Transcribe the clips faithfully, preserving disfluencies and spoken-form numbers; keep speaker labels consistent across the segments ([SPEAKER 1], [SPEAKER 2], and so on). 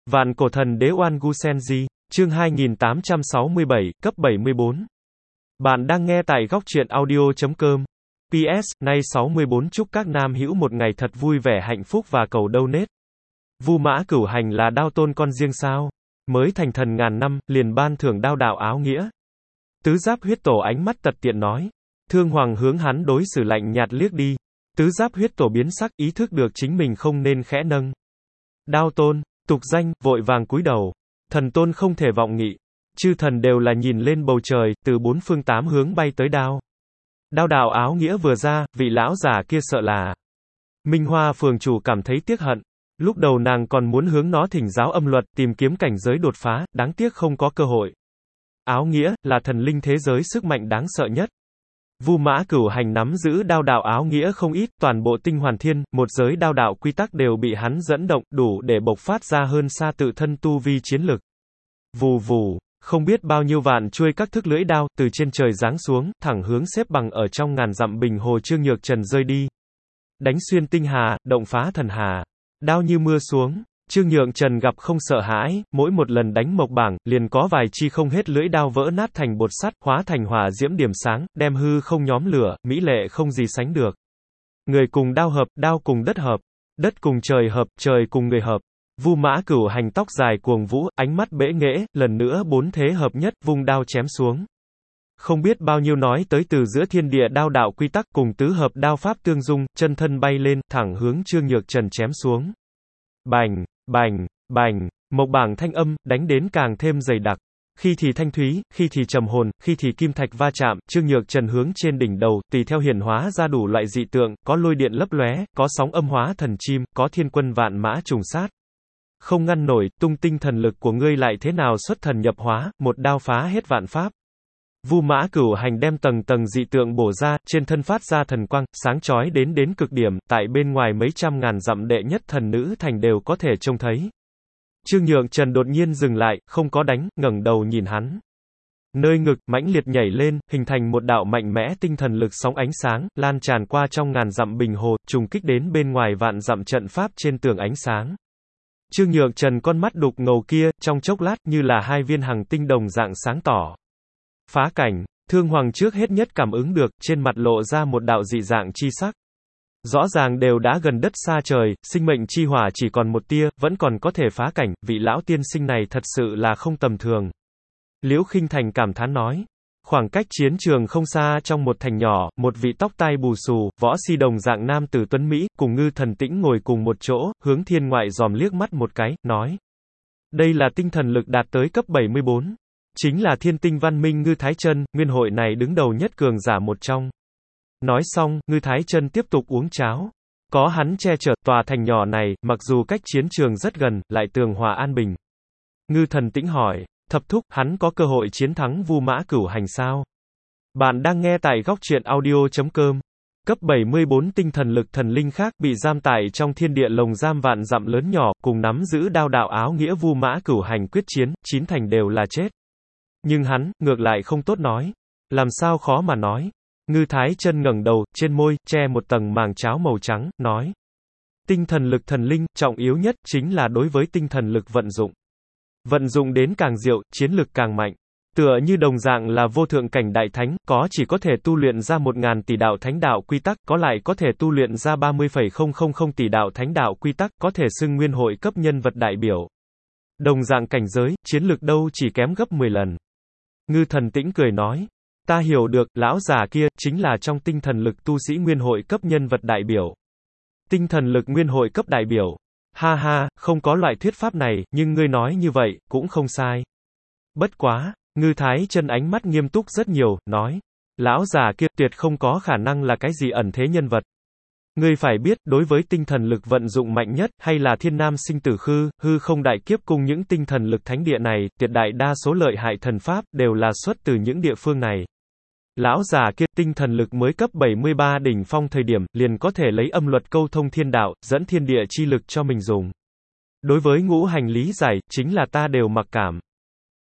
[SPEAKER 1] Vạn cổ thần đế Oan Gu Senji, chương hai nghìn tám trăm sáu mươi bảy, cấp bảy mươi bốn. Bạn đang nghe tại góc truyện audio chấm com. pê ét, nay sáu mươi bốn chúc các nam hữu một ngày thật vui vẻ hạnh phúc và cầu donate. Vu Mã Cửu Hành là đao tôn con riêng sao? Mới thành thần ngàn năm, liền ban thưởng đao đạo áo nghĩa. Tứ Giáp Huyết Tổ ánh mắt tật tiện nói. Thương Hoàng hướng hắn đối xử lạnh nhạt liếc đi. Tứ Giáp Huyết Tổ biến sắc, ý thức được chính mình không nên khẽ nâng. Đao tôn, tục danh, vội vàng cúi đầu. Thần tôn không thể vọng nghị. Chư thần đều là nhìn lên bầu trời, từ bốn phương tám hướng bay tới đao. Đao đạo áo nghĩa vừa ra, vị lão giả kia sợ là. Minh Hoa phường chủ cảm thấy tiếc hận. Lúc đầu nàng còn muốn hướng nó thỉnh giáo âm luật, tìm kiếm cảnh giới đột phá, đáng tiếc không có cơ hội. Áo nghĩa, là thần linh thế giới sức mạnh đáng sợ nhất. Vu Mã Cửu Hành nắm giữ đao đạo áo nghĩa không ít, toàn bộ tinh hoàn thiên, một giới đao đạo quy tắc đều bị hắn dẫn động, đủ để bộc phát ra hơn xa tự thân tu vi chiến lực. Vù vù, không biết bao nhiêu vạn chuôi các thức lưỡi đao, từ trên trời giáng xuống, thẳng hướng xếp bằng ở trong ngàn dặm bình hồ Trương Nhược Trần rơi đi. Đánh xuyên tinh hà, động phá thần hà. Đao như mưa xuống. Trương Nhượng Trần gặp không sợ hãi, mỗi một lần đánh mộc bảng, liền có vài chi không hết lưỡi đao vỡ nát thành bột sắt, hóa thành hỏa diễm điểm sáng, đem hư không nhóm lửa, mỹ lệ không gì sánh được. Người cùng đao hợp, đao cùng đất hợp, đất cùng trời hợp, trời cùng người hợp. Vu Mã Cửu Hành tóc dài cuồng vũ, ánh mắt bẽ nghễ, lần nữa bốn thế hợp nhất, vung đao chém xuống. Không biết bao nhiêu nói tới từ giữa thiên địa đao đạo quy tắc cùng tứ hợp đao pháp tương dung, chân thân bay lên, thẳng hướng Trương Nhược Trần chém xuống. Bành, bành, bành, mộc bảng thanh âm, đánh đến càng thêm dày đặc. Khi thì thanh thúy, khi thì trầm hồn, khi thì kim thạch va chạm, Trương Nhược Trần hướng trên đỉnh đầu, tùy theo hiển hóa ra đủ loại dị tượng, có lôi điện lấp lóe, có sóng âm hóa thần chim, có thiên quân vạn mã trùng sát. Không ngăn nổi, tung tinh thần lực của ngươi lại thế nào xuất thần nhập hóa, một đao phá hết vạn pháp. Vu Mã Cửu Hành đem tầng tầng dị tượng bổ ra, trên thân phát ra thần quang, sáng chói đến đến cực điểm, tại bên ngoài mấy trăm ngàn dặm đệ nhất thần nữ thành đều có thể trông thấy. Trương Nhượng Trần đột nhiên dừng lại, không có đánh, ngẩng đầu nhìn hắn. Nơi ngực, mãnh liệt nhảy lên, hình thành một đạo mạnh mẽ tinh thần lực sóng ánh sáng, lan tràn qua trong ngàn dặm bình hồ, trùng kích đến bên ngoài vạn dặm trận pháp trên tường ánh sáng. Trương Nhượng Trần con mắt đục ngầu kia, trong chốc lát như là hai viên hằng tinh đồng dạng sáng tỏ. Phá cảnh, Thương Hoàng trước hết nhất cảm ứng được, trên mặt lộ ra một đạo dị dạng chi sắc. Rõ ràng đều đã gần đất xa trời, sinh mệnh chi hỏa chỉ còn một tia, vẫn còn có thể phá cảnh, vị lão tiên sinh này thật sự là không tầm thường. Liễu Khinh Thành cảm thán nói. Khoảng cách chiến trường không xa trong một thành nhỏ, một vị tóc tai bù xù, võ si đồng dạng nam tử tuấn Mỹ, cùng Ngư Thần Tĩnh ngồi cùng một chỗ, hướng thiên ngoại dòm liếc mắt một cái, nói. Đây là tinh thần lực đạt tới cấp bảy mươi bốn. Chính là thiên tinh văn minh Ngư Thái Chân, nguyên hội này đứng đầu nhất cường giả một trong. Nói xong, Ngư Thái Chân tiếp tục uống cháo. Có hắn che chở, tòa thành nhỏ này, mặc dù cách chiến trường rất gần, lại tường hòa an bình. Ngư Thần Tĩnh hỏi, thập thúc, hắn có cơ hội chiến thắng Vu Mã Cửu Hành sao? Bạn đang nghe tại góc truyện audio chấm com. Cấp bảy mươi bốn tinh thần lực thần linh khác bị giam tại trong thiên địa lồng giam vạn dặm lớn nhỏ, cùng nắm giữ đao đạo áo nghĩa Vu Mã Cửu Hành quyết chiến, chín thành đều là chết. Nhưng hắn, ngược lại không tốt nói. Làm sao khó mà nói. Ngư Thái Chân ngẩng đầu, trên môi, che một tầng màng cháo màu trắng, nói. Tinh thần lực thần linh, trọng yếu nhất, chính là đối với tinh thần lực vận dụng. Vận dụng đến càng diệu, chiến lực càng mạnh. Tựa như đồng dạng là vô thượng cảnh đại thánh, có chỉ có thể tu luyện ra một ngàn tỷ đạo thánh đạo quy tắc, có lại có thể tu luyện ra ba mươi phẩy không không không tỷ đạo thánh đạo quy tắc, có thể xưng nguyên hội cấp nhân vật đại biểu. Đồng dạng cảnh giới, chiến lực đâu chỉ kém gấp mười lần. Ngư Thần Tĩnh cười nói, ta hiểu được, lão già kia, chính là trong tinh thần lực tu sĩ nguyên hội cấp nhân vật đại biểu. Tinh thần lực nguyên hội cấp đại biểu. Ha ha, không có loại thuyết pháp này, nhưng ngươi nói như vậy, cũng không sai. Bất quá, Ngư Thái Chân ánh mắt nghiêm túc rất nhiều, nói, lão già kia tuyệt không có khả năng là cái gì ẩn thế nhân vật. Ngươi phải biết, đối với tinh thần lực vận dụng mạnh nhất, hay là thiên nam sinh tử khư, hư không đại kiếp cung những tinh thần lực thánh địa này, tuyệt đại đa số lợi hại thần pháp, đều là xuất từ những địa phương này. Lão già kia, tinh thần lực mới cấp bảy mươi ba đỉnh phong thời điểm, liền có thể lấy âm luật câu thông thiên đạo, dẫn thiên địa chi lực cho mình dùng. Đối với ngũ hành lý giải, chính là ta đều mặc cảm.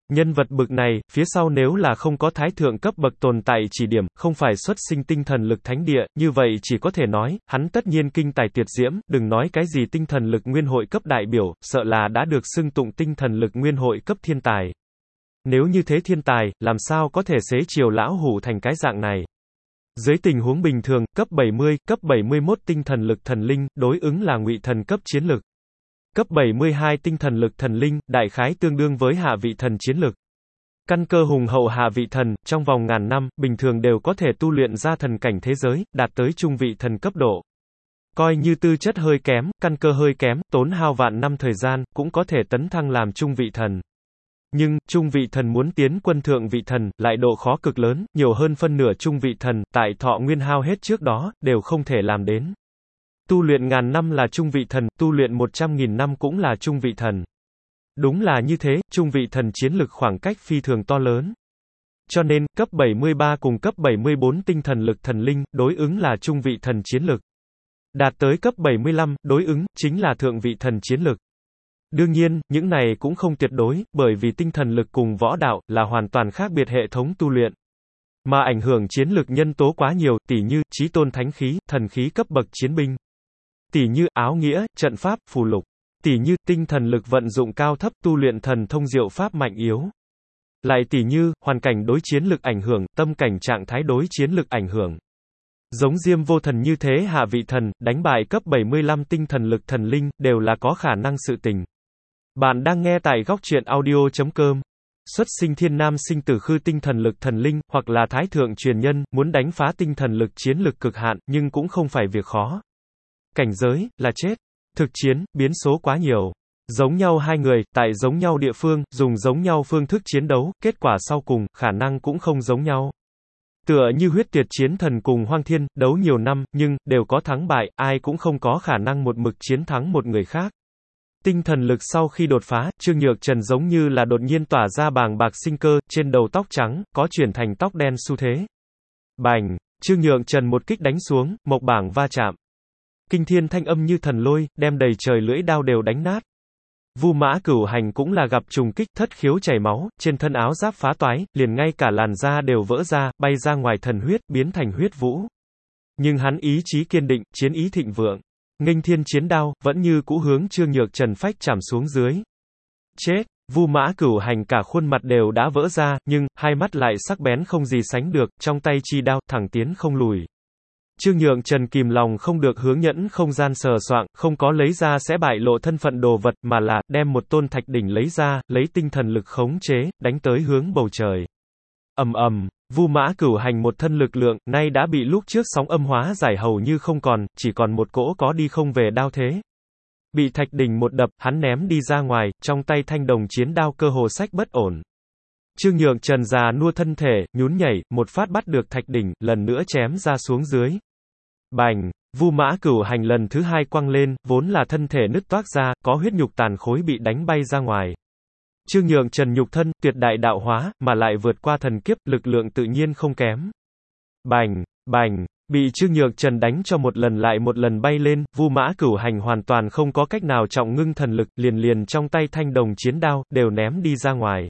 [SPEAKER 1] Nhân vật bực này, phía sau nếu là không có thái thượng cấp bậc tồn tại chỉ điểm, không phải xuất sinh tinh thần lực thánh địa, như vậy chỉ có thể nói, hắn tất nhiên kinh tài tuyệt diễm, đừng nói cái gì tinh thần lực nguyên hội cấp đại biểu, sợ là đã được xưng tụng tinh thần lực nguyên hội cấp thiên tài. Nếu như thế thiên tài, làm sao có thể xế chiều lão hủ thành cái dạng này? Dưới tình huống bình thường, cấp bảy mươi, cấp bảy mươi mốt tinh thần lực thần linh, đối ứng là ngụy thần cấp chiến lực. Cấp bảy mươi hai tinh thần lực thần linh, đại khái tương đương với hạ vị thần chiến lực. Căn cơ hùng hậu hạ vị thần, trong vòng ngàn năm, bình thường đều có thể tu luyện ra thần cảnh thế giới, đạt tới trung vị thần cấp độ. Coi như tư chất hơi kém, căn cơ hơi kém, tốn hao vạn năm thời gian, cũng có thể tấn thăng làm trung vị thần. Nhưng, trung vị thần muốn tiến quân thượng vị thần, lại độ khó cực lớn, nhiều hơn phân nửa trung vị thần, tại thọ nguyên hao hết trước đó, đều không thể làm đến. Tu luyện ngàn năm là trung vị thần, tu luyện một trăm nghìn năm cũng là trung vị thần. Đúng là như thế, trung vị thần chiến lực khoảng cách phi thường to lớn. Cho nên, cấp bảy mươi ba cùng cấp bảy mươi bốn tinh thần lực thần linh, đối ứng là trung vị thần chiến lực. Đạt tới cấp bảy mươi lăm, đối ứng, chính là thượng vị thần chiến lực. Đương nhiên, những này cũng không tuyệt đối, bởi vì tinh thần lực cùng võ đạo, là hoàn toàn khác biệt hệ thống tu luyện. Mà ảnh hưởng chiến lực nhân tố quá nhiều, tỉ như, chí tôn thánh khí, thần khí cấp bậc chiến binh. Tỉ như, áo nghĩa, trận pháp, phù lục. Tỉ như, tinh thần lực vận dụng cao thấp, tu luyện thần thông diệu pháp mạnh yếu. Lại tỉ như, hoàn cảnh đối chiến lực ảnh hưởng, tâm cảnh trạng thái đối chiến lực ảnh hưởng. Giống Diêm Vô Thần như thế hạ vị thần, đánh bại cấp bảy mươi lăm tinh thần lực thần linh, đều là có khả năng sự tình. Bạn đang nghe tại góc truyện audio chấm com. Xuất sinh thiên nam sinh tử khư tinh thần lực thần linh, hoặc là thái thượng truyền nhân, muốn đánh phá tinh thần lực chiến lực cực hạn, nhưng cũng không phải việc khó. Cảnh giới, là chết. Thực chiến, biến số quá nhiều. Giống nhau hai người, tại giống nhau địa phương, dùng giống nhau phương thức chiến đấu, kết quả sau cùng, khả năng cũng không giống nhau. Tựa như huyết tuyệt chiến thần cùng Hoang Thiên, đấu nhiều năm, nhưng, đều có thắng bại, ai cũng không có khả năng một mực chiến thắng một người khác. Tinh thần lực sau khi đột phá, Trương Nhược Trần giống như là đột nhiên tỏa ra bàng bạc sinh cơ, trên đầu tóc trắng, có chuyển thành tóc đen xu thế. Bành! Trương Nhược Trần một kích đánh xuống, mộc bảng va chạm. Kinh thiên thanh âm như thần lôi, đem đầy trời lưỡi đao đều đánh nát. Vu Mã Cửu Hành cũng là gặp trùng kích, thất khiếu chảy máu, trên thân áo giáp phá toái, liền ngay cả làn da đều vỡ ra, bay ra ngoài thần huyết, biến thành huyết vũ. Nhưng hắn ý chí kiên định, chiến ý thịnh vượng. Nghênh thiên chiến đao, vẫn như cũ hướng Trương Nhược Trần phách chạm xuống dưới. Chết! Vu Mã Cửu Hành cả khuôn mặt đều đã vỡ ra, nhưng, hai mắt lại sắc bén không gì sánh được, trong tay chi đao, thẳng tiến không lùi. Trương Nhượng Trần kìm lòng không được hướng nhẫn không gian sờ soạng, không có lấy ra sẽ bại lộ thân phận đồ vật, mà là, đem một tôn thạch đỉnh lấy ra, lấy tinh thần lực khống chế, đánh tới hướng bầu trời. Ầm ầm, Vu Mã Cửu Hành một thân lực lượng, nay đã bị lúc trước sóng âm hóa giải hầu như không còn, chỉ còn một cỗ có đi không về đao thế. Bị thạch đỉnh một đập, hắn ném đi ra ngoài, trong tay thanh đồng chiến đao cơ hồ sách bất ổn. Trương Nhượng Trần già nua thân thể, nhún nhảy, một phát bắt được thạch đỉnh, lần nữa chém ra xuống dưới. Bành! Vu Mã Cửu Hành lần thứ hai quăng lên, vốn là thân thể nứt toác ra, có huyết nhục tàn khối bị đánh bay ra ngoài. Trương Nhượng Trần nhục thân, tuyệt đại đạo hóa, mà lại vượt qua thần kiếp, lực lượng tự nhiên không kém. Bành! Bành! Bị Trương Nhượng Trần đánh cho một lần lại một lần bay lên, Vu Mã Cửu Hành hoàn toàn không có cách nào trọng ngưng thần lực, liền liền trong tay thanh đồng chiến đao, đều ném đi ra ngoài.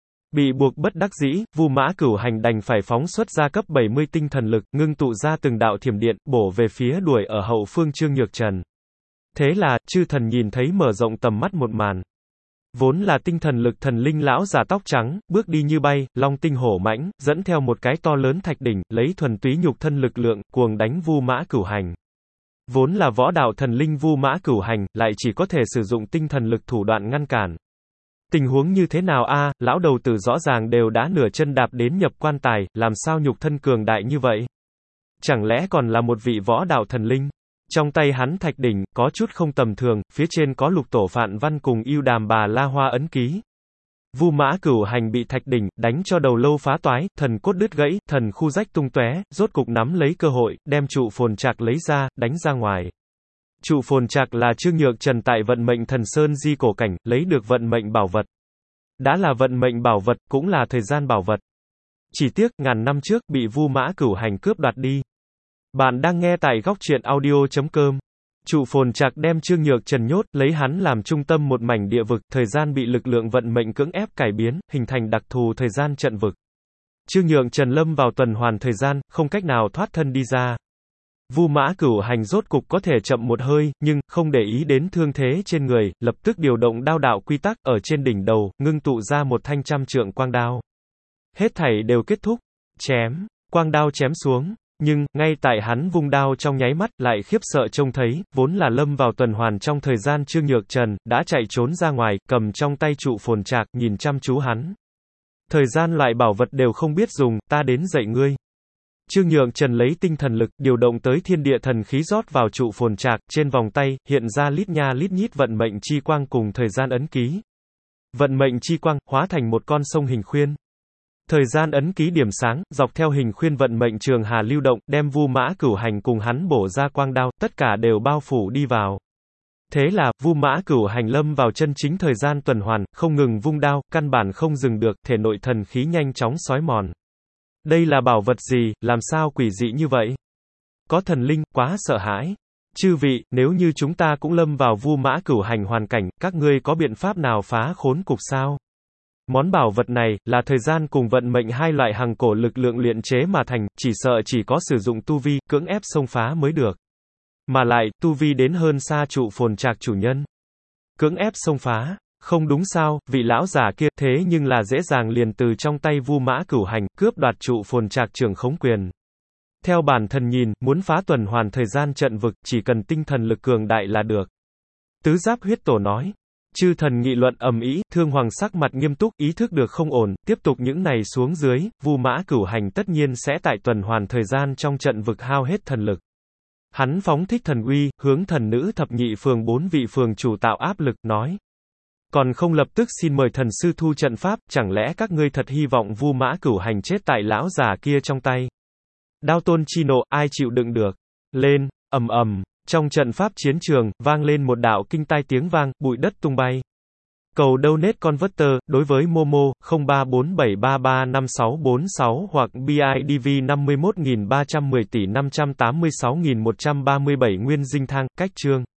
[SPEAKER 1] Bị buộc bất đắc dĩ, Vu Mã Cửu Hành đành phải phóng xuất ra cấp bảy mươi tinh thần lực, ngưng tụ ra từng đạo thiểm điện, bổ về phía đuổi ở hậu phương Trương Nhược Trần. Thế là, chư thần nhìn thấy mở rộng tầm mắt một màn. Vốn là tinh thần lực thần linh lão già tóc trắng, bước đi như bay, long tinh hổ mãnh, dẫn theo một cái to lớn thạch đỉnh, lấy thuần túy nhục thân lực lượng, cuồng đánh Vu Mã Cửu Hành. Vốn là võ đạo thần linh Vu Mã Cửu Hành, lại chỉ có thể sử dụng tinh thần lực thủ đoạn ngăn cản. Tình huống như thế nào a, à, lão đầu tử rõ ràng đều đã nửa chân đạp đến nhập quan tài, làm sao nhục thân cường đại như vậy? Chẳng lẽ còn là một vị võ đạo thần linh? Trong tay hắn thạch đỉnh, có chút không tầm thường, phía trên có lục tổ phạn văn cùng yêu đàm bà la hoa ấn ký. Vu Mã Cửu Hành bị thạch đỉnh, đánh cho đầu lâu phá toái, thần cốt đứt gãy, thần khu rách tung tóe, rốt cục nắm lấy cơ hội, đem trụ phồn trạc lấy ra, đánh ra ngoài. Trụ phồn trạc là Trương Nhược Trần tại vận mệnh thần sơn di cổ cảnh, lấy được vận mệnh bảo vật. Đã là vận mệnh bảo vật, cũng là thời gian bảo vật. Chỉ tiếc, ngàn năm trước, bị Vu Mã Cửu Hành cướp đoạt đi. Bạn đang nghe tại góc truyện audio chấm com. Trụ phồn trạc đem Trương Nhược Trần nhốt, lấy hắn làm trung tâm một mảnh địa vực, thời gian bị lực lượng vận mệnh cưỡng ép cải biến, hình thành đặc thù thời gian trận vực. Trương Nhược Trần lâm vào tuần hoàn thời gian, không cách nào thoát thân đi ra. Vu Mã Cửu Hành rốt cục có thể chậm một hơi, nhưng, không để ý đến thương thế trên người, lập tức điều động đao đạo quy tắc, ở trên đỉnh đầu, ngưng tụ ra một thanh trăm trượng quang đao. Hết thảy đều kết thúc. Chém, quang đao chém xuống. Nhưng, ngay tại hắn vung đao trong nháy mắt, lại khiếp sợ trông thấy, vốn là lâm vào tuần hoàn trong thời gian Trương Nhược Trần, đã chạy trốn ra ngoài, cầm trong tay trụ phồn trạc, nhìn chăm chú hắn. Thời gian loại bảo vật đều không biết dùng, ta đến dạy ngươi. Trương Nhược Trần lấy tinh thần lực, điều động tới thiên địa thần khí rót vào trụ phồn trạc, trên vòng tay, hiện ra lít nha lít nhít vận mệnh chi quang cùng thời gian ấn ký. Vận mệnh chi quang, hóa thành một con sông hình khuyên. Thời gian ấn ký điểm sáng, dọc theo hình khuyên vận mệnh trường hà lưu động, đem Vu Mã Cửu Hành cùng hắn bổ ra quang đao, tất cả đều bao phủ đi vào. Thế là, Vu Mã Cửu Hành lâm vào chân chính thời gian tuần hoàn, không ngừng vung đao, căn bản không dừng được, thể nội thần khí nhanh chóng xói mòn. Đây là bảo vật gì, làm sao quỷ dị như vậy? Có thần linh, quá sợ hãi. Chư vị, nếu như chúng ta cũng lâm vào Vu Mã Cửu Hành hoàn cảnh, các ngươi có biện pháp nào phá khốn cục sao? Món bảo vật này, là thời gian cùng vận mệnh hai loại hằng cổ lực lượng luyện chế mà thành, chỉ sợ chỉ có sử dụng tu vi, cưỡng ép xông phá mới được. Mà lại, tu vi đến hơn xa trụ phồn trạc chủ nhân. Cưỡng ép xông phá, không đúng sao, vị lão giả kia, thế nhưng là dễ dàng liền từ trong tay Vu Mã Cửu Hành, cướp đoạt trụ phồn trạc trưởng khống quyền. Theo bản thân nhìn, muốn phá tuần hoàn thời gian trận vực, chỉ cần tinh thần lực cường đại là được. Tứ Giáp Huyết Tổ nói. Chư thần nghị luận ầm ĩ, Thương Hoàng sắc mặt nghiêm túc, ý thức được không ổn, tiếp tục những này xuống dưới, Vu Mã Cửu Hành tất nhiên sẽ tại tuần hoàn thời gian trong trận vực hao hết thần lực. Hắn phóng thích thần uy, hướng thần nữ thập nhị phường bốn vị phường chủ tạo áp lực, nói. Còn không lập tức xin mời thần sư thu trận pháp, chẳng lẽ các ngươi thật hy vọng Vu Mã Cửu Hành chết tại lão già kia trong tay? Đao tôn chi nộ, ai chịu đựng được? Lên, ầm ầm. Trong trận pháp chiến trường, vang lên một đạo kinh tai tiếng vang, bụi đất tung bay. Cầu donate converter, đối với Momo, không ba bốn bảy ba ba năm sáu bốn sáu hoặc bê i đê vê năm mươi mốt nghìn ba trăm mười tỷ năm trăm tám mươi sáu nghìn một trăm ba mươi bảy nguyên dinh thang, cách chương.